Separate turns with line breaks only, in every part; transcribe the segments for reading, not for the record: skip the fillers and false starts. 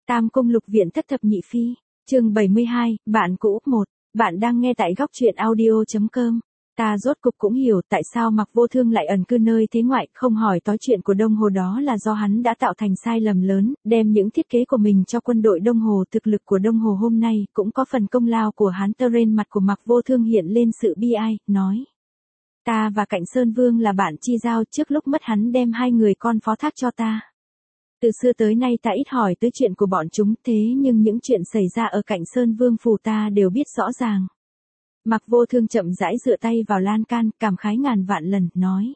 Tam Cung Lục Viện Thất Thập Nhị Phi, chương 72, bạn cũ 1, bạn đang nghe tại góc truyện audio.com. Ta rốt cục cũng hiểu tại sao Mạc Vô Thương lại ẩn cư nơi thế ngoại, không hỏi tối chuyện của Đông Hồ, đó là do hắn đã tạo thành sai lầm lớn, đem những thiết kế của mình cho quân đội Đông Hồ. Thực lực của Đông Hồ hôm nay cũng có phần công lao của hắn. Trên mặt của Mạc Vô Thương hiện lên sự bi ai, nói: Ta và Cạnh Sơn Vương là bạn chi giao, trước lúc mất hắn đem hai người con phó thác cho ta. Từ xưa tới nay ta ít hỏi tới chuyện của bọn chúng, thế nhưng những chuyện xảy ra ở Cạnh Sơn Vương phủ ta đều biết rõ ràng. Mạc Vô Thương chậm rãi dựa tay vào lan can, cảm khái ngàn vạn lần, nói: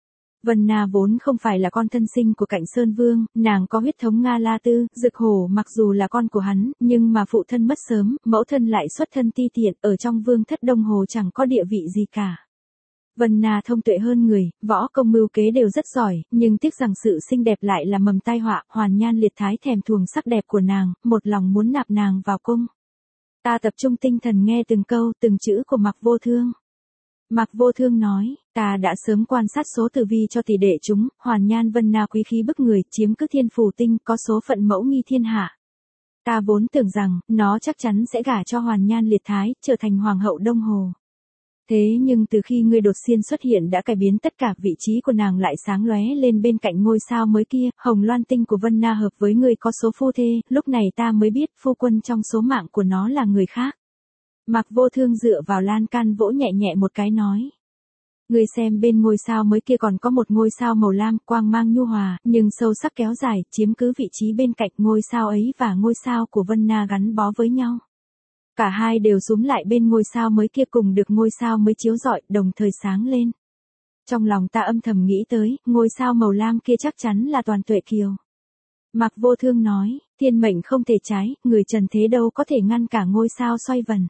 Vân Na vốn không phải là con thân sinh của Cạnh Sơn Vương, nàng có huyết thống Nga La Tư. Dực Hổ mặc dù là con của hắn, nhưng mà phụ thân mất sớm, mẫu thân lại xuất thân ti tiện, ở trong vương thất Đông Hồ chẳng có địa vị gì cả. Vân Na thông tuệ hơn người, võ công mưu kế đều rất giỏi, nhưng tiếc rằng sự xinh đẹp lại là mầm tai họa. Hoàn Nhan Liệt Thái thèm thuồng sắc đẹp của nàng, một lòng muốn nạp nàng vào cung. Ta tập trung tinh thần nghe từng câu, từng chữ của Mạc Vô Thương. Mạc Vô Thương nói: Ta đã sớm quan sát số tử vi cho tỷ đệ chúng, Hoàn Nhan Vân Na quý khí bức người, chiếm cứ thiên phủ tinh, có số phận mẫu nghi thiên hạ. Ta vốn tưởng rằng, nó chắc chắn sẽ gả cho Hoàn Nhan Liệt Thái, trở thành hoàng hậu Đông Hồ. Thế nhưng từ khi ngươi đột nhiên xuất hiện đã cải biến tất cả, vị trí của nàng lại sáng lóe lên bên cạnh ngôi sao mới kia. Hồng Loan tinh của Vân Na hợp với ngươi có số phu thê, lúc này ta mới biết phu quân trong số mạng của nó là người khác. Mạc Vô Thương dựa vào lan can vỗ nhẹ nhẹ một cái, nói: Ngươi xem bên ngôi sao mới kia còn có một ngôi sao màu lam, quang mang nhu hòa, nhưng sâu sắc kéo dài, chiếm cứ vị trí bên cạnh ngôi sao ấy và ngôi sao của Vân Na gắn bó với nhau. Cả hai đều súm lại bên ngôi sao mới kia, cùng được ngôi sao mới chiếu rọi, đồng thời sáng lên. Trong lòng ta âm thầm nghĩ tới, ngôi sao màu lam kia chắc chắn là Toàn Tuệ Kiều. Mạc Vô Thương nói: Thiên mệnh không thể trái, người trần thế đâu có thể ngăn cả ngôi sao xoay vần.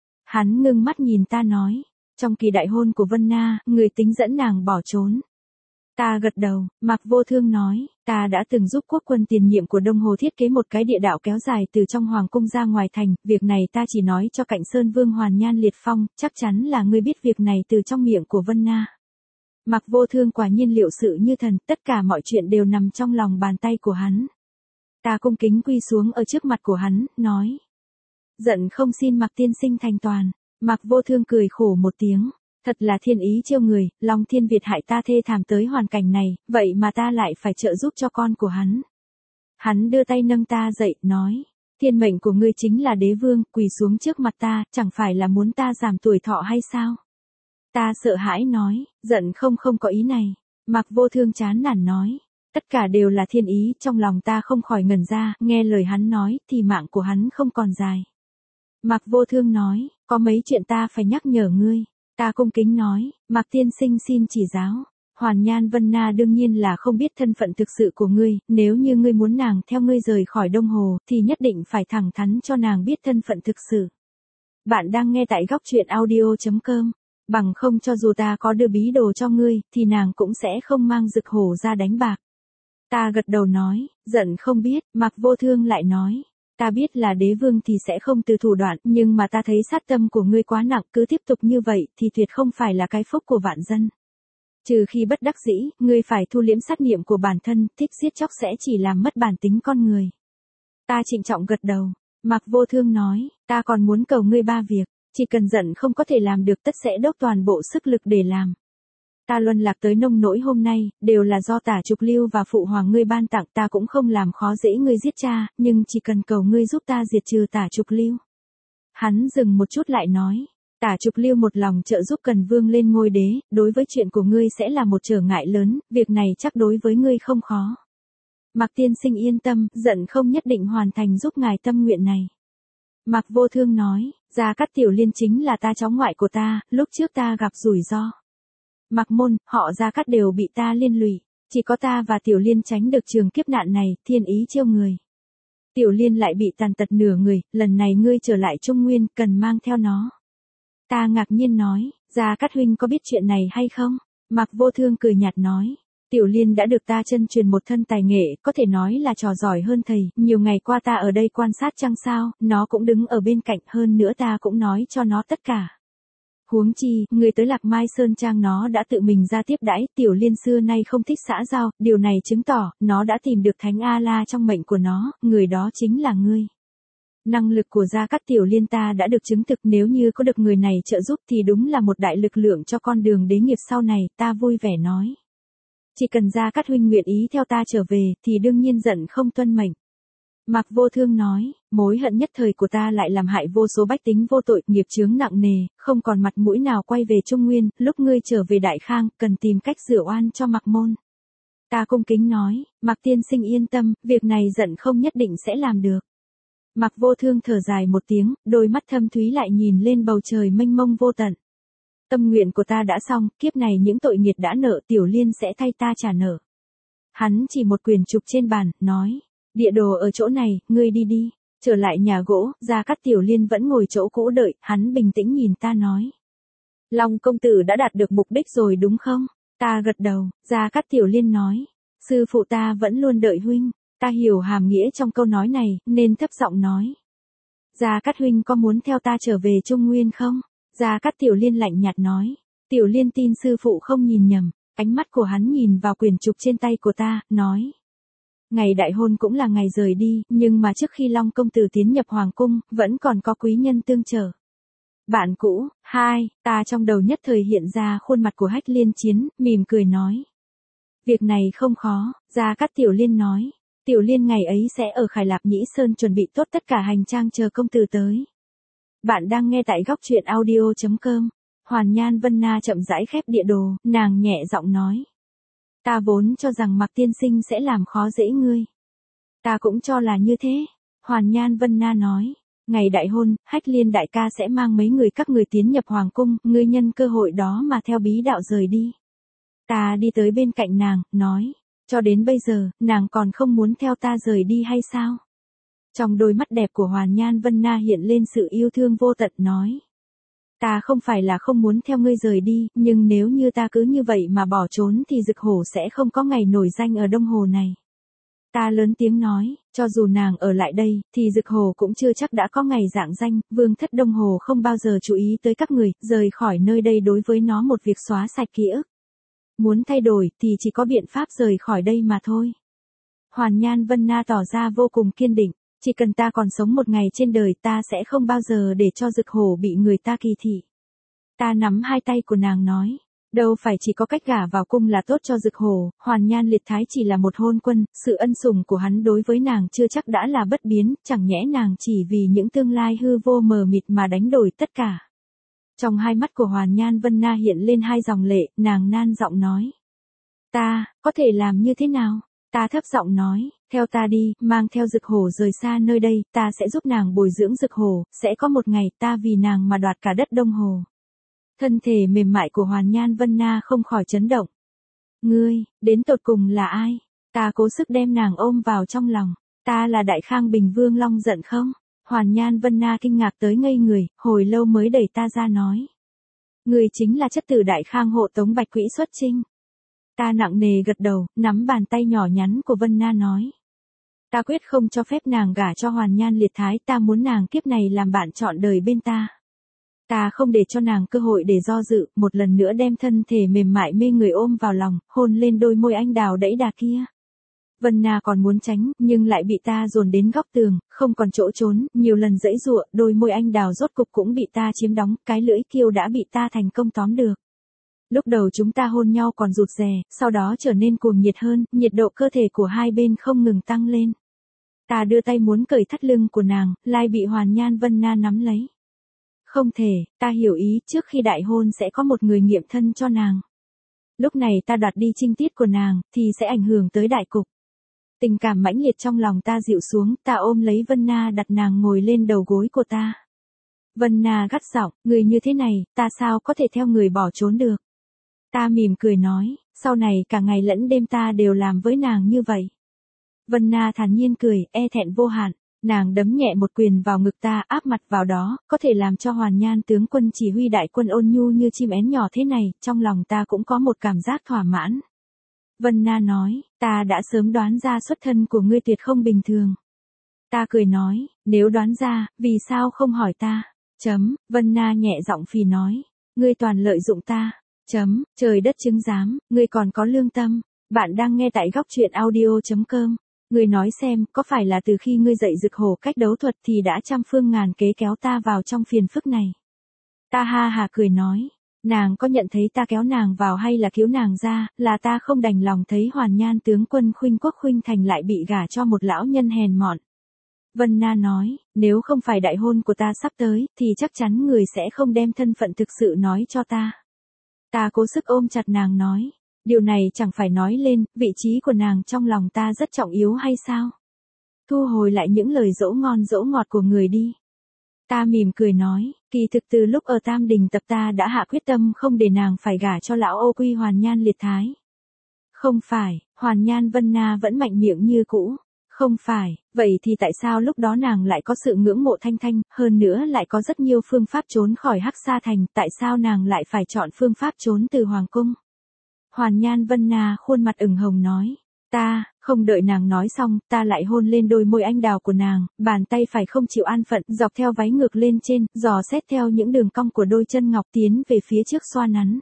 Hắn ngưng mắt nhìn ta nói: Trong kỳ đại hôn của Vân Na, người tính dẫn nàng bỏ trốn. Ta gật đầu. Mạc Vô Thương nói: Ta đã từng giúp quốc quân tiền nhiệm của Đông Hồ thiết kế một cái địa đạo kéo dài từ trong hoàng cung ra ngoài thành, việc này ta chỉ nói cho Cạnh Sơn Vương Hoàn Nhan Liệt Phong, chắc chắn là ngươi biết việc này từ trong miệng của Vân Na. Mạc Vô Thương quả nhiên liệu sự như thần, tất cả mọi chuyện đều nằm trong lòng bàn tay của hắn. Ta cung kính quy xuống ở trước mặt của hắn, nói: Giận không xin Mạc tiên sinh thành toàn. Mạc Vô Thương cười khổ một tiếng: Thật là thiên ý trêu người, Long Thiên Việt hại ta thê thảm tới hoàn cảnh này, vậy mà ta lại phải trợ giúp cho con của hắn. Hắn đưa tay nâng ta dậy, nói: Thiên mệnh của ngươi chính là đế vương, quỳ xuống trước mặt ta, chẳng phải là muốn ta giảm tuổi thọ hay sao? Ta sợ hãi nói: Giận không có ý này. Mạc Vô Thương chán nản nói: Tất cả đều là thiên ý. Trong lòng ta không khỏi ngẩn ra, nghe lời hắn nói, thì mạng của hắn không còn dài. Mạc Vô Thương nói: Có mấy chuyện ta phải nhắc nhở ngươi. Ta cung kính nói: Mạc tiên sinh xin chỉ giáo. Hoàn Nhan Vân Na đương nhiên là không biết thân phận thực sự của ngươi, nếu như ngươi muốn nàng theo ngươi rời khỏi Đông Hồ, thì nhất định phải thẳng thắn cho nàng biết thân phận thực sự. Bạn đang nghe tại góc truyện audio.com. Bằng không cho dù ta có đưa bí đồ cho ngươi, thì nàng cũng sẽ không mang Dực Hổ ra đánh bạc. Ta gật đầu nói: Giận không biết. Mạc Vô Thương lại nói: Ta biết là đế vương thì sẽ không từ thủ đoạn, nhưng mà ta thấy sát tâm của ngươi quá nặng, cứ tiếp tục như vậy thì tuyệt không phải là cái phúc của vạn dân. Trừ khi bất đắc dĩ, ngươi phải thu liễm sát niệm của bản thân, thích giết chóc sẽ chỉ làm mất bản tính con người. Ta trịnh trọng gật đầu. Mạc Vô Thương nói: Ta còn muốn cầu ngươi 3 việc, chỉ cần giận không có thể làm được, tất sẽ dốc toàn bộ sức lực để làm. Ta luân lạc tới nông nỗi hôm nay, đều là do Tả Trục Lưu và phụ hoàng ngươi ban tặng, ta cũng không làm khó dễ ngươi giết cha, nhưng chỉ cần cầu ngươi giúp ta diệt trừ Tả Trục Lưu. Hắn dừng một chút lại nói: Tả Trục Lưu một lòng trợ giúp Cần Vương lên ngôi đế, đối với chuyện của ngươi sẽ là một trở ngại lớn, việc này chắc đối với ngươi không khó. Mạc tiên sinh yên tâm, giận không nhất định hoàn thành giúp ngài tâm nguyện này. Mạc Vô Thương nói: Gia Cát Tiểu Liên chính là ta cháu ngoại của ta, lúc trước ta gặp rủi ro. Mạc môn, họ Gia Cát đều bị ta liên lụy, chỉ có ta và Tiểu Liên tránh được trường kiếp nạn này, thiên ý trêu người. Tiểu Liên lại bị tàn tật nửa người, lần này ngươi trở lại Trung Nguyên, cần mang theo nó. Ta ngạc nhiên nói: Gia Cát huynh có biết chuyện này hay không? Mạc Vô Thương cười nhạt nói: Tiểu Liên đã được ta chân truyền một thân tài nghệ, có thể nói là trò giỏi hơn thầy, nhiều ngày qua ta ở đây quan sát trăng sao, nó cũng đứng ở bên cạnh, hơn nữa ta cũng nói cho nó tất cả. Huống chi, người tới Lạc Mai Sơn Trang nó đã tự mình ra tiếp đãi, Tiểu Liên xưa nay không thích xã giao, điều này chứng tỏ, nó đã tìm được Thánh A-la trong mệnh của nó, người đó chính là ngươi. Năng lực của Gia Cát Tiểu Liên ta đã được chứng thực, nếu như có được người này trợ giúp thì đúng là một đại lực lượng cho con đường đế nghiệp sau này, ta vui vẻ nói. Chỉ cần Gia Cát huynh nguyện ý theo ta trở về, thì đương nhiên giận không tuân mệnh. Mạc Vô Thương nói, mối hận nhất thời của ta lại làm hại vô số bách tính vô tội, nghiệp chướng nặng nề, không còn mặt mũi nào quay về Trung Nguyên, lúc ngươi trở về Đại Khang, cần tìm cách rửa oan cho Mạc môn. Ta cung kính nói, Mạc tiên sinh yên tâm, việc này giận không nhất định sẽ làm được. Mạc Vô Thương thở dài một tiếng, đôi mắt thâm thúy lại nhìn lên bầu trời mênh mông vô tận. Tâm nguyện của ta đã xong, kiếp này những tội nghiệt đã nợ, Tiểu Liên sẽ thay ta trả nợ. Hắn chỉ một quyển trục trên bàn, nói, địa đồ ở chỗ này, ngươi đi đi. Trở lại nhà gỗ, Gia Cát Tiểu Liên vẫn ngồi chỗ cũ đợi, hắn bình tĩnh nhìn ta nói. Long công tử đã đạt được mục đích rồi đúng không? Ta gật đầu, Gia Cát Tiểu Liên nói. Sư phụ ta vẫn luôn đợi huynh. Ta hiểu hàm nghĩa trong câu nói này, nên thấp giọng nói. Gia Cát huynh có muốn theo ta trở về Trung Nguyên không? Gia Cát Tiểu Liên lạnh nhạt nói. Tiểu Liên tin sư phụ không nhìn nhầm. Ánh mắt của hắn nhìn vào quyển trục trên tay của ta, nói. Ngày đại hôn cũng là ngày rời đi, nhưng mà trước khi Long công tử tiến nhập hoàng cung, vẫn còn có quý nhân tương trợ. Bạn cũ, ta trong đầu nhất thời hiện ra khuôn mặt của Hách Liên Chiến, mỉm cười nói. Việc này không khó, Gia Cát Tiểu Liên nói. Tiểu Liên ngày ấy sẽ ở Khải Lạp Nhĩ Sơn chuẩn bị tốt tất cả hành trang chờ công tử tới. Bạn đang nghe tại góc truyện audio.com. Hoàn Nhan Vân Na chậm rãi khép địa đồ, nàng nhẹ giọng nói. Ta vốn cho rằng Mạc tiên sinh sẽ làm khó dễ ngươi. Ta cũng cho là như thế. Hoàn Nhan Vân Na nói. Ngày đại hôn, Hách Liên đại ca sẽ mang mấy người các người tiến nhập hoàng cung, ngươi nhân cơ hội đó mà theo bí đạo rời đi. Ta đi tới bên cạnh nàng, nói. Cho đến bây giờ, nàng còn không muốn theo ta rời đi hay sao? Trong đôi mắt đẹp của Hoàn Nhan Vân Na hiện lên sự yêu thương vô tận nói. Ta không phải là không muốn theo ngươi rời đi, nhưng nếu như ta cứ như vậy mà bỏ trốn thì Dực Hổ sẽ không có ngày nổi danh ở Đông Hồ này. Ta lớn tiếng nói, cho dù nàng ở lại đây, thì Dực Hổ cũng chưa chắc đã có ngày rạng danh, vương thất Đông Hồ không bao giờ chú ý tới các người, rời khỏi nơi đây đối với nó một việc xóa sạch ký ức. Muốn thay đổi thì chỉ có biện pháp rời khỏi đây mà thôi. Hoàn Nhan Vân Na tỏ ra vô cùng kiên định, chỉ cần ta còn sống một ngày trên đời ta sẽ không bao giờ để cho Dực Hổ bị người ta kỳ thị. Ta nắm hai tay của nàng nói, đâu phải chỉ có cách gả vào cung là tốt cho Dực Hổ, Hoàn Nhan Liệt Thái chỉ là một hôn quân, sự ân sủng của hắn đối với nàng chưa chắc đã là bất biến, chẳng nhẽ nàng chỉ vì những tương lai hư vô mờ mịt mà đánh đổi tất cả. Trong hai mắt của Hoàn Nhan Vân Na hiện lên hai dòng lệ, nàng nan giọng nói. Ta, có thể làm như thế nào? Ta thấp giọng nói, theo ta đi, mang theo Dực Hổ rời xa nơi đây, ta sẽ giúp nàng bồi dưỡng Dực Hổ, sẽ có một ngày ta vì nàng mà đoạt cả đất Đông Hồ. Thân thể mềm mại của Hoàn Nhan Vân Na không khỏi chấn động. Ngươi, đến tột cùng là ai? Ta cố sức đem nàng ôm vào trong lòng. Ta là Đại Khang Bình Vương Long Giận không? Hoàn Nhan Vân Na kinh ngạc tới ngây người, hồi lâu mới đẩy ta ra nói. Ngươi chính là chất tử Đại Khang hộ tống Bạch Quỹ xuất chinh. Ta nặng nề gật đầu, nắm bàn tay nhỏ nhắn của Vân Na nói. Ta quyết không cho phép nàng gả cho Hoàn Nhan Liệt Thái, ta muốn nàng kiếp này làm bạn trọn đời bên ta. Ta không để cho nàng cơ hội để do dự, một lần nữa đem thân thể mềm mại mê người ôm vào lòng, hôn lên đôi môi anh đào đẫy đà kia. Vân Na còn muốn tránh, nhưng lại bị ta dồn đến góc tường, không còn chỗ trốn, nhiều lần giãy giụa, đôi môi anh đào rốt cục cũng bị ta chiếm đóng, cái lưỡi kiêu đã bị ta thành công tóm được. Lúc đầu chúng ta hôn nhau còn rụt rè, sau đó trở nên cuồng nhiệt hơn, nhiệt độ cơ thể của hai bên không ngừng tăng lên. Ta đưa tay muốn cởi thắt lưng của nàng, lại bị Hoàn Nhan Vân Na nắm lấy. Không thể, ta hiểu ý, trước khi đại hôn sẽ có một người nghiệm thân cho nàng. Lúc này ta đoạt đi trinh tiết của nàng, thì sẽ ảnh hưởng tới đại cục. Tình cảm mãnh liệt trong lòng ta dịu xuống, ta ôm lấy Vân Na đặt nàng ngồi lên đầu gối của ta. Vân Na gắt giọng, người như thế này, ta sao có thể theo người bỏ trốn được. Ta mỉm cười nói, sau này cả ngày lẫn đêm ta đều làm với nàng như vậy. Vân Na thản nhiên cười, e thẹn vô hạn, nàng đấm nhẹ một quyền vào ngực ta áp mặt vào đó, có thể làm cho Hoàn Nhan tướng quân chỉ huy đại quân ôn nhu như chim én nhỏ thế này, trong lòng ta cũng có một cảm giác thỏa mãn. Vân Na nói, ta đã sớm đoán ra xuất thân của ngươi tuyệt không bình thường. Ta cười nói, nếu đoán ra, vì sao không hỏi ta? Vân Na nhẹ giọng phì nói, Ngươi toàn lợi dụng ta. Trời đất chứng giám, ngươi còn có lương tâm. Bạn đang nghe tại góc truyện audio.com. Ngươi nói xem, có phải là từ khi ngươi dạy Dực Hổ cách đấu thuật thì đã trăm phương ngàn kế kéo ta vào trong phiền phức này? Ta ha hà cười nói. Nàng có nhận thấy ta kéo nàng vào hay là cứu nàng ra, là ta không đành lòng thấy Hoàn Nhan tướng quân Khuynh Quốc Khuynh Thành lại bị gả cho một lão nhân hèn mọn. Vân Na nói, nếu không phải đại hôn của ta sắp tới, thì chắc chắn người sẽ không đem thân phận thực sự nói cho ta. Ta cố sức ôm chặt nàng nói, điều này chẳng phải nói lên, vị trí của nàng trong lòng ta rất trọng yếu hay sao? Thu hồi lại những lời dỗ ngon dỗ ngọt của người đi. Ta mỉm cười nói, kỳ thực từ lúc ở Tam Đình tập ta đã hạ quyết tâm không để nàng phải gả cho lão Ô Quy Hoàn Nhan liệt thái. Không phải, Hoàn Nhan Vân Na vẫn mạnh miệng như cũ. Không phải, vậy thì tại sao lúc đó nàng lại có sự ngưỡng mộ Thanh Thanh, hơn nữa lại có rất nhiều phương pháp trốn khỏi Hắc Sa Thành, tại sao nàng lại phải chọn phương pháp trốn từ Hoàng Cung? Hoàn Nhan Vân Na khuôn mặt ửng hồng nói, không đợi nàng nói xong, ta lại hôn lên đôi môi anh đào của nàng, bàn tay phải không chịu an phận, dọc theo váy ngược lên trên, dò xét theo những đường cong của đôi chân ngọc tiến về phía trước xoa nắn.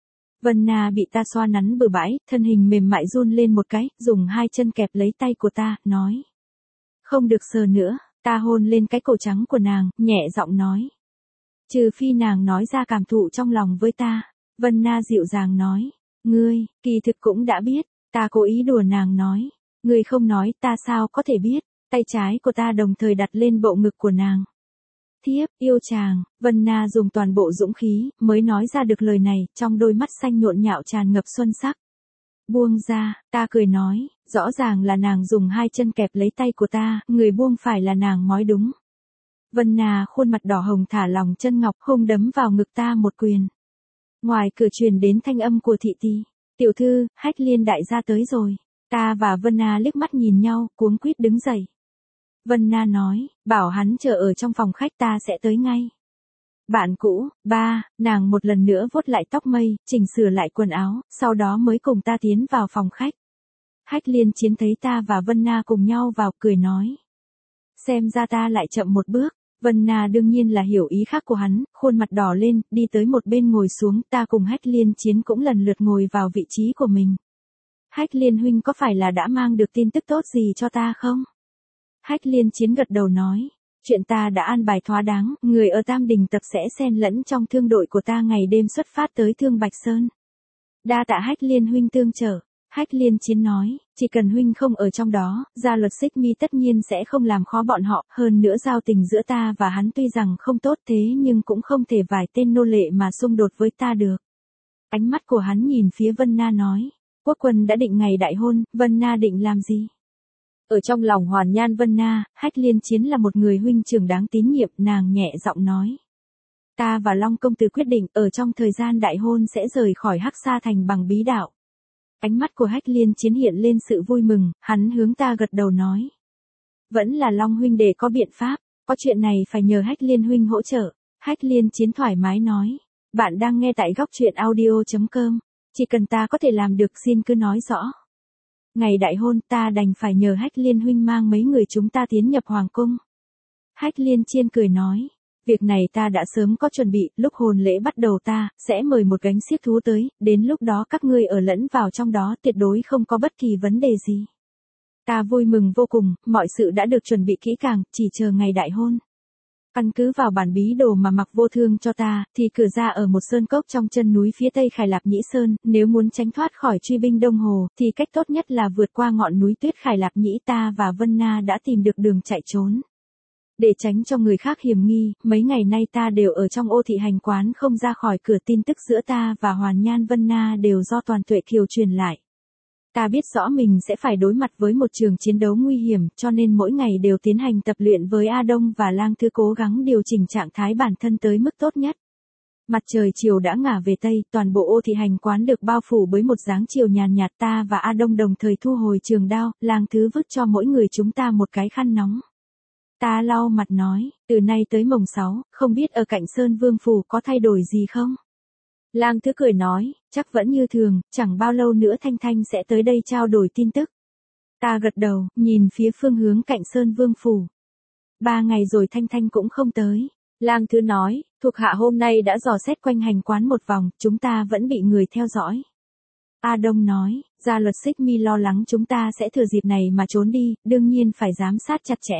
Vân Na bị ta xoa nắn bừa bãi, thân hình mềm mại run lên một cái, dùng hai chân kẹp lấy tay của ta, nói. Không được sờ nữa, ta hôn lên cái cổ trắng của nàng, nhẹ giọng nói. Trừ phi nàng nói ra cảm thụ trong lòng với ta. Vân Na dịu dàng nói. Ngươi, kỳ thực cũng đã biết, ta cố ý đùa nàng nói. Ngươi không nói, ta sao có thể biết, tay trái của ta đồng thời đặt lên bộ ngực của nàng. Thiếp, yêu chàng, Vân Na dùng toàn bộ dũng khí, mới nói ra được lời này, trong đôi mắt xanh nhộn nhạo tràn ngập xuân sắc. Buông ra, ta cười nói, rõ ràng là nàng dùng hai chân kẹp lấy tay của ta, người buông phải là nàng mói đúng. Vân Na khuôn mặt đỏ hồng thả lòng chân ngọc hung đấm vào ngực ta một quyền. Ngoài cửa truyền đến thanh âm của thị tỷ, tiểu thư, Hách Liên đại gia tới rồi. Ta và Vân Na liếc mắt nhìn nhau, cuống quýt đứng dậy. Vân Na nói, bảo hắn chờ ở trong phòng khách ta sẽ tới ngay. Bạn cũ, nàng một lần nữa vuốt lại tóc mây, chỉnh sửa lại quần áo, sau đó mới cùng ta tiến vào phòng khách. Hách Liên Chiến thấy ta và Vân Na cùng nhau vào, cười nói. Xem ra ta lại chậm một bước. Vân Na đương nhiên là hiểu ý khác của hắn, khuôn mặt đỏ lên, đi tới một bên ngồi xuống, ta cùng Hách Liên Chiến cũng lần lượt ngồi vào vị trí của mình. Hách Liên huynh có phải là đã mang được tin tức tốt gì cho ta không? Hách Liên Chiến gật đầu nói, chuyện ta đã an bài thỏa đáng, người ở Tam Đình tập sẽ xen lẫn trong thương đội của ta ngày đêm xuất phát tới Thương Bạch Sơn. Đa tạ Hách Liên huynh tương trợ. Hách Liên Chiến nói, chỉ cần huynh không ở trong đó, gia luật Xích Mi tất nhiên sẽ không làm khó bọn họ, hơn nữa giao tình giữa ta và hắn tuy rằng không tốt thế nhưng cũng không thể vài tên nô lệ mà xung đột với ta được. Ánh mắt của hắn nhìn phía Vân Na nói, quốc quân đã định ngày đại hôn, Vân Na định làm gì? Ở trong lòng Hoàn Nhan Vân Na, Hách Liên Chiến là một người huynh trưởng đáng tín nhiệm, nàng nhẹ giọng nói. Ta và Long công tử quyết định ở trong thời gian đại hôn sẽ rời khỏi Hắc Sa Thành bằng bí đạo. Ánh mắt của Hách Liên Chiến hiện lên sự vui mừng, hắn hướng ta gật đầu nói. Vẫn là Long huynh đệ có biện pháp, có chuyện này phải nhờ Hách Liên huynh hỗ trợ. Hách Liên Chiến thoải mái nói. Bạn đang nghe tại góc truyện audio.com. Chỉ cần ta có thể làm được xin cứ nói rõ. Ngày đại hôn ta đành phải nhờ Hách Liên huynh mang mấy người chúng ta tiến nhập Hoàng Cung. Hách Liên Chiến cười nói. Việc này ta đã sớm có chuẩn bị, lúc hôn lễ bắt đầu ta sẽ mời một gánh xiếc thú tới, đến lúc đó các ngươi ở lẫn vào trong đó tuyệt đối không có bất kỳ vấn đề gì. Ta vui mừng vô cùng, mọi sự đã được chuẩn bị kỹ càng, chỉ chờ ngày đại hôn. Căn cứ vào bản bí đồ mà Mặc Vô Thương cho ta, thì cửa ra ở một sơn cốc trong chân núi phía tây Khải Lạc Nhĩ Sơn, nếu muốn tránh thoát khỏi truy binh Đông Hồ, thì cách tốt nhất là vượt qua ngọn núi tuyết Khải Lạc Nhĩ. Ta và Vân Na đã tìm được đường chạy trốn. Để tránh cho người khác hiểm nghi, mấy ngày nay ta đều ở trong Ô Thị Hành Quán không ra khỏi cửa. Tin tức giữa ta và Hoàn Nhan Vân Na đều do Toàn Tuệ Kiều truyền lại. Ta biết rõ mình sẽ phải đối mặt với một trường chiến đấu nguy hiểm, cho nên mỗi ngày đều tiến hành tập luyện với A Đông và Lang Thư, cố gắng điều chỉnh trạng thái bản thân tới mức tốt nhất. Mặt trời chiều đã ngả về Tây, toàn bộ Ô Thị Hành Quán được bao phủ bởi một dáng chiều nhàn nhạt. Ta và A Đông đồng thời thu hồi trường đao, Lang Thư vứt cho mỗi người chúng ta một cái khăn nóng. Ta lau mặt nói, từ nay tới mồng 6, không biết ở cạnh Sơn Vương Phủ có thay đổi gì không? Lang Thứ cười nói, chắc vẫn như thường, chẳng bao lâu nữa Thanh Thanh sẽ tới đây trao đổi tin tức. Ta gật đầu, nhìn phía phương hướng cạnh Sơn Vương Phủ. 3 ngày rồi Thanh Thanh cũng không tới. Lang Thứ nói, Thuộc hạ hôm nay đã dò xét quanh hành quán một vòng, chúng ta vẫn bị người theo dõi. A Đông nói, gia luật Xích Mi lo lắng chúng ta sẽ thừa dịp này mà trốn đi, đương nhiên phải giám sát chặt chẽ.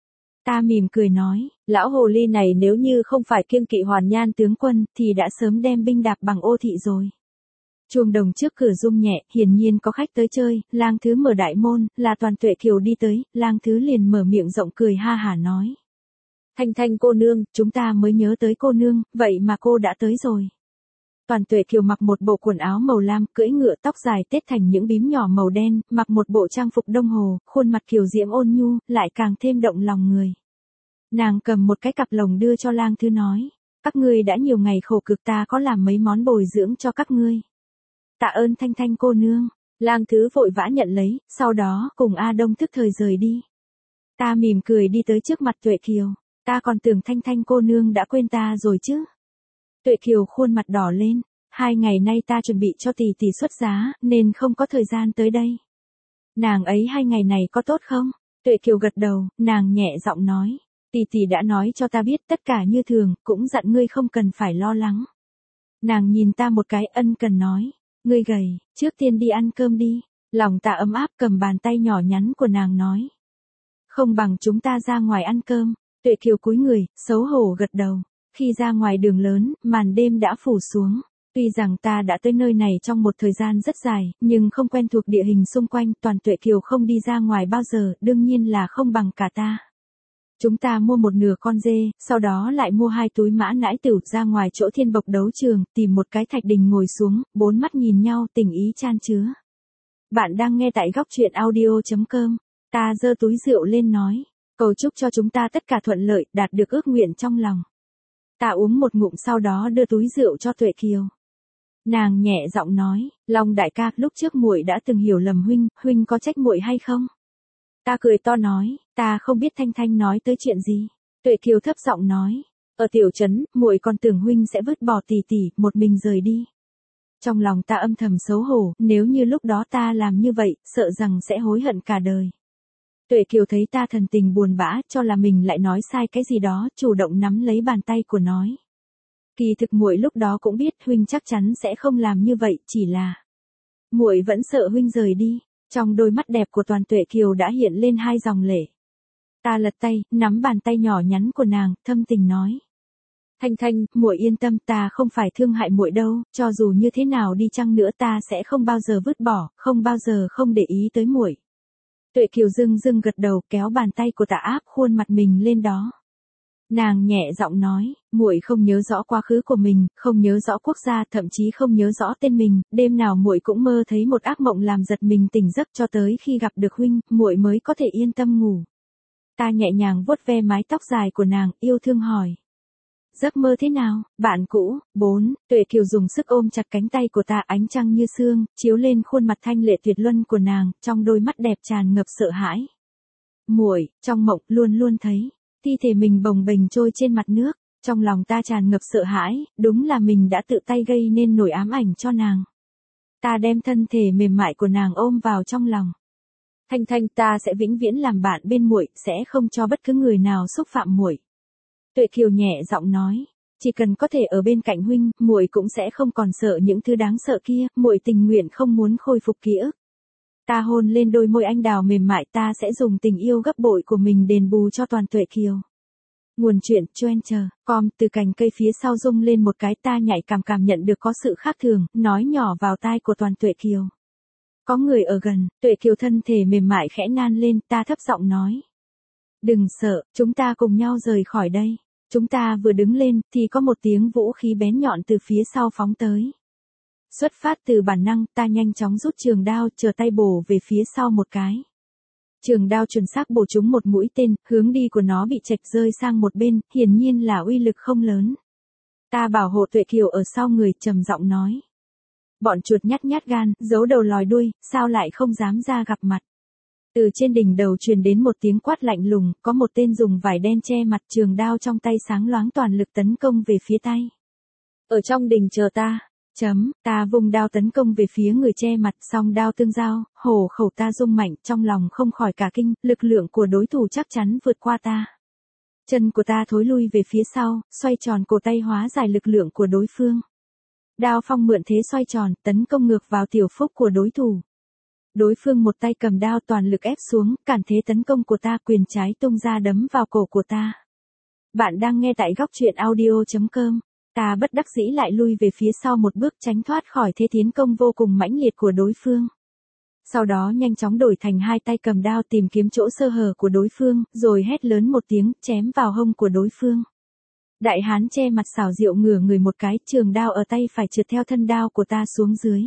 Ta mỉm cười nói, lão hồ ly này nếu như không phải kiêng kỵ Hoàn Nhan tướng quân thì đã sớm đem binh đạp bằng ô thị rồi. Chuông đồng trước cửa rung nhẹ, hiển nhiên có khách tới chơi, Lang Thứ mở đại môn, là Toàn Tuệ Kiều đi tới, Lang Thứ liền mở miệng rộng cười ha hả nói. Thanh Thanh cô nương, chúng ta mới nhớ tới cô nương, vậy mà cô đã tới rồi. Toàn Tuệ Kiều mặc một bộ quần áo màu lam, cưỡi ngựa tóc dài tết thành những bím nhỏ màu đen, mặc một bộ trang phục đông hồ, khuôn mặt kiều diễm ôn nhu, lại càng thêm động lòng người. Nàng cầm một cái cặp lồng đưa cho Lang Thứ nói, các ngươi đã nhiều ngày khổ cực ta có làm mấy món bồi dưỡng cho các ngươi. Tạ ơn Thanh Thanh cô nương, Lang Thứ vội vã nhận lấy, sau đó cùng A Đông thức thời rời đi. Ta mỉm cười đi tới trước mặt Tuệ Kiều, ta còn tưởng Thanh Thanh cô nương đã quên ta rồi chứ. Tuệ Kiều khuôn mặt đỏ lên, 2 ngày nay ta chuẩn bị cho tỷ tỷ xuất giá, nên không có thời gian tới đây. Nàng ấy 2 ngày này có tốt không? Tuệ Kiều gật đầu, nàng nhẹ giọng nói, tỷ tỷ đã nói cho ta biết tất cả như thường, cũng dặn ngươi không cần phải lo lắng. Nàng nhìn ta một cái ân cần nói, ngươi gầy, trước tiên đi ăn cơm đi. Lòng ta ấm áp cầm bàn tay nhỏ nhắn của nàng nói. Không bằng chúng ta ra ngoài ăn cơm. Tuệ Kiều cúi người, xấu hổ gật đầu. Khi ra ngoài đường lớn, màn đêm đã phủ xuống. Tuy rằng ta đã tới nơi này trong một thời gian rất dài, nhưng không quen thuộc địa hình xung quanh, Toàn Tuệ Kiều không đi ra ngoài bao giờ, đương nhiên là không bằng cả ta. Chúng ta mua một nửa con dê, sau đó lại mua 2 túi mã nãi tửu ra ngoài chỗ Thiên Bộc đấu trường, tìm một cái thạch đình ngồi xuống, 4 mắt nhìn nhau tình ý chan chứa. Bạn đang nghe tại góc truyện audio.com. Ta giơ túi rượu lên nói, cầu chúc cho chúng ta tất cả thuận lợi, đạt được ước nguyện trong lòng. Ta uống một ngụm sau đó đưa túi rượu cho Tuệ Kiều. Nàng nhẹ giọng nói, Long đại ca, lúc trước muội đã từng hiểu lầm huynh có trách muội hay không? Ta cười to nói, ta không biết Thanh Thanh nói tới chuyện gì. Tuệ Kiều thấp giọng nói, ở tiểu trấn, muội còn tưởng huynh sẽ vứt bỏ tỷ tỷ, một mình rời đi. Trong lòng ta âm thầm xấu hổ, nếu như lúc đó ta làm như vậy, sợ rằng sẽ hối hận cả đời. Tuệ Kiều thấy ta thần tình buồn bã, cho là mình lại nói sai cái gì đó, chủ động nắm lấy bàn tay của nói. Kỳ thực muội lúc đó cũng biết huynh chắc chắn sẽ không làm như vậy, chỉ là muội vẫn sợ huynh rời đi. Trong đôi mắt đẹp của Toàn Tuệ Kiều đã hiện lên 2 dòng lệ. Ta lật tay, nắm bàn tay nhỏ nhắn của nàng, thâm tình nói. Thanh Thanh, muội yên tâm, ta không phải thương hại muội đâu, cho dù như thế nào đi chăng nữa ta sẽ không bao giờ vứt bỏ, không bao giờ không để ý tới muội. Tuệ Kiều dưng gật đầu, kéo bàn tay của ta áp khuôn mặt mình lên đó. Nàng nhẹ giọng nói, muội không nhớ rõ quá khứ của mình, không nhớ rõ quốc gia, thậm chí không nhớ rõ tên mình, đêm nào muội cũng mơ thấy một ác mộng làm giật mình tỉnh giấc, cho tới khi gặp được huynh, muội mới có thể yên tâm ngủ. Ta nhẹ nhàng vuốt ve mái tóc dài của nàng, yêu thương hỏi. Giấc mơ thế nào, bạn cũ? 4. Tuệ Kiều dùng sức ôm chặt cánh tay của ta, ánh trăng như sương, chiếu lên khuôn mặt thanh lệ tuyệt luân của nàng, trong đôi mắt đẹp tràn ngập sợ hãi. Muội, trong mộng, luôn luôn thấy thi thể mình bồng bềnh trôi trên mặt nước, trong lòng ta tràn ngập sợ hãi, đúng là mình đã tự tay gây nên nỗi ám ảnh cho nàng. Ta đem thân thể mềm mại của nàng ôm vào trong lòng. Thanh Thanh, ta sẽ vĩnh viễn làm bạn bên muội, sẽ không cho bất cứ người nào xúc phạm muội. Tuệ Kiều nhẹ giọng nói, chỉ cần có thể ở bên cạnh huynh, muội cũng sẽ không còn sợ những thứ đáng sợ kia, muội tình nguyện không muốn khôi phục ký ức. Ta hôn lên đôi môi anh đào mềm mại, ta sẽ dùng tình yêu gấp bội của mình đền bù cho Toàn Tuệ Kiều. Nguồn chuyện Twitter.com. Từ cành cây phía sau rung lên một cái, ta nhạy cảm nhận được có sự khác thường, nói nhỏ vào tai của Toàn Tuệ Kiều. Có người ở gần. Tuệ Kiều thân thể mềm mại khẽ năn lên, ta thấp giọng nói. Đừng sợ, chúng ta cùng nhau rời khỏi đây. Chúng ta vừa đứng lên, thì có một tiếng vũ khí bén nhọn từ phía sau phóng tới. Xuất phát từ bản năng, ta nhanh chóng rút trường đao, chờ tay bổ về phía sau một cái. Trường đao chuẩn xác bổ trúng một mũi tên, hướng đi của nó bị chệch rơi sang một bên, hiển nhiên là uy lực không lớn. Ta bảo hộ Tuệ Kiều ở sau người, trầm giọng nói. Bọn chuột nhát gan, giấu đầu lòi đuôi, sao lại không dám ra gặp mặt. Từ trên đỉnh đầu truyền đến một tiếng quát lạnh lùng, có một tên dùng vải đen che mặt, trường đao trong tay sáng loáng, toàn lực tấn công về phía tay. Ở trong đình chờ ta. Ta vùng đao tấn công về phía người che mặt, song đao tương giao, hổ khẩu ta rung mạnh, trong lòng không khỏi cả kinh, lực lượng của đối thủ chắc chắn vượt qua ta. Chân của ta thối lui về phía sau, xoay tròn cổ tay hóa giải lực lượng của đối phương. Đao phong mượn thế xoay tròn, tấn công ngược vào tiểu phúc của đối thủ. Đối phương một tay cầm đao toàn lực ép xuống, cản thế tấn công của ta, quyền trái tung ra đấm vào cổ của ta. Bạn đang nghe tại góc truyện audio.com. Ta bất đắc dĩ lại lui về phía sau một bước, tránh thoát khỏi thế tiến công vô cùng mãnh liệt của đối phương. Sau đó nhanh chóng đổi thành hai tay cầm đao tìm kiếm chỗ sơ hở của đối phương, rồi hét lớn một tiếng, chém vào hông của đối phương. Đại hán che mặt xảo diệu ngửa người một cái, trường đao ở tay phải trượt theo thân đao của ta xuống dưới.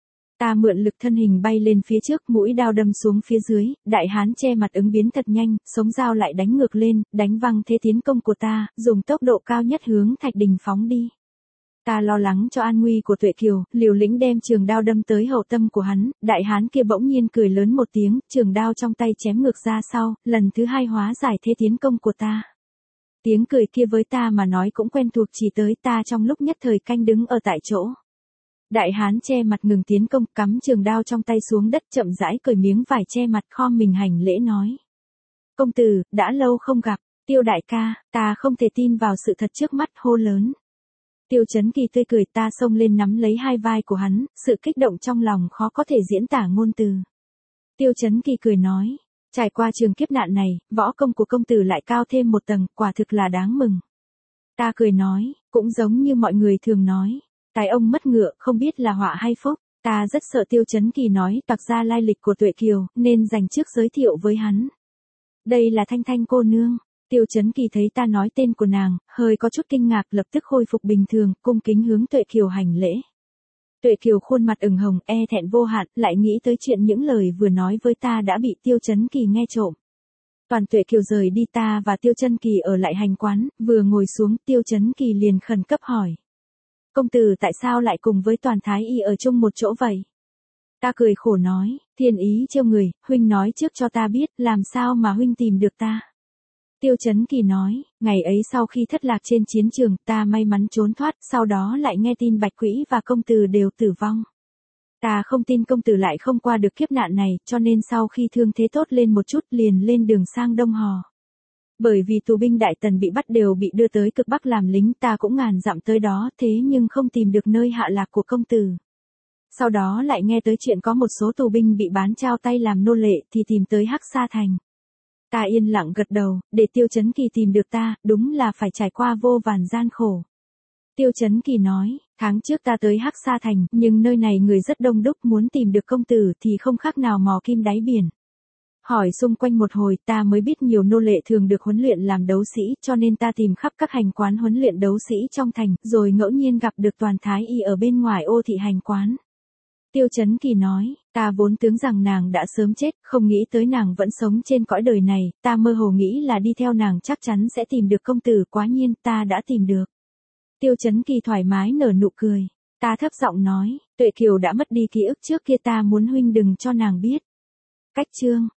Ta mượn lực thân hình bay lên phía trước, mũi đao đâm xuống phía dưới, đại hán che mặt ứng biến thật nhanh, sống dao lại đánh ngược lên, đánh văng thế tiến công của ta, dùng tốc độ cao nhất hướng Thạch Đình phóng đi. Ta lo lắng cho an nguy của Tuệ Kiều, liều lĩnh đem trường đao đâm tới hậu tâm của hắn, đại hán kia bỗng nhiên cười lớn một tiếng, trường đao trong tay chém ngược ra sau, lần thứ hai hóa giải thế tiến công của ta. Tiếng cười kia với ta mà nói cũng quen thuộc, chỉ tới ta trong lúc nhất thời canh đứng ở tại chỗ. Đại hán che mặt ngừng tiến công, cắm trường đao trong tay xuống đất, chậm rãi cởi miếng vải che mặt, khom mình hành lễ nói. Công tử, đã lâu không gặp, Tiêu đại ca, ta không thể tin vào sự thật trước mắt, hô lớn. Tiêu Chấn Kỳ tươi cười, ta xông lên nắm lấy hai vai của hắn, sự kích động trong lòng khó có thể diễn tả ngôn từ. Tiêu Chấn Kỳ cười nói, trải qua trường kiếp nạn này, võ công của công tử lại cao thêm một tầng, quả thực là đáng mừng. Ta cười nói, cũng giống như mọi người thường nói, tài ông mất ngựa, không biết là họa hay phúc. Ta rất sợ Tiêu Chấn Kỳ nói toạc ra lai lịch của Tuệ Kiều, nên dành trước giới thiệu với hắn. Đây là Thanh Thanh cô nương. Tiêu Chấn Kỳ thấy ta nói tên của nàng, hơi có chút kinh ngạc, lập tức khôi phục bình thường, cung kính hướng Tuệ Kiều hành lễ. Tuệ Kiều khuôn mặt ửng hồng, e thẹn vô hạn, lại nghĩ tới chuyện những lời vừa nói với ta đã bị Tiêu Chấn Kỳ nghe trộm. Toàn Tuệ Kiều rời đi, ta và Tiêu Chấn Kỳ ở lại hành quán, vừa ngồi xuống, Tiêu Chấn Kỳ liền khẩn cấp hỏi. Công tử tại sao lại cùng với Toàn Thái Y ở chung một chỗ vậy? Ta cười khổ nói, thiên ý trêu người, huynh nói trước cho ta biết, làm sao mà huynh tìm được ta? Tiêu Chấn Kỳ nói, ngày ấy sau khi thất lạc trên chiến trường, ta may mắn trốn thoát, sau đó lại nghe tin Bạch Quỹ và công tử đều tử vong. Ta không tin công tử lại không qua được kiếp nạn này, cho nên sau khi thương thế tốt lên một chút liền lên đường sang Đông Hò. Bởi vì tù binh Đại Tần bị bắt đều bị đưa tới cực Bắc làm lính, ta cũng ngàn dặm tới đó, thế nhưng không tìm được nơi hạ lạc của công tử. Sau đó lại nghe tới chuyện có một số tù binh bị bán trao tay làm nô lệ thì tìm tới Hắc Sa Thành. Ta yên lặng gật đầu, để Tiêu Chấn Kỳ tìm được ta, đúng là phải trải qua vô vàn gian khổ. Tiêu Chấn Kỳ nói, tháng trước ta tới Hắc Sa Thành, nhưng nơi này người rất đông đúc, muốn tìm được công tử thì không khác nào mò kim đáy biển. Hỏi xung quanh một hồi ta mới biết nhiều nô lệ thường được huấn luyện làm đấu sĩ, cho nên ta tìm khắp các hành quán huấn luyện đấu sĩ trong thành, rồi ngẫu nhiên gặp được Toàn Thái Y ở bên ngoài ô thị hành quán. Tiêu Chấn Kỳ nói, ta vốn tưởng rằng nàng đã sớm chết, không nghĩ tới nàng vẫn sống trên cõi đời này, ta mơ hồ nghĩ là đi theo nàng chắc chắn sẽ tìm được công tử, quá nhiên ta đã tìm được. Tiêu Chấn Kỳ thoải mái nở nụ cười, ta thấp giọng nói, Tuệ Kiều đã mất đi ký ức trước kia, ta muốn huynh đừng cho nàng biết. Cách chương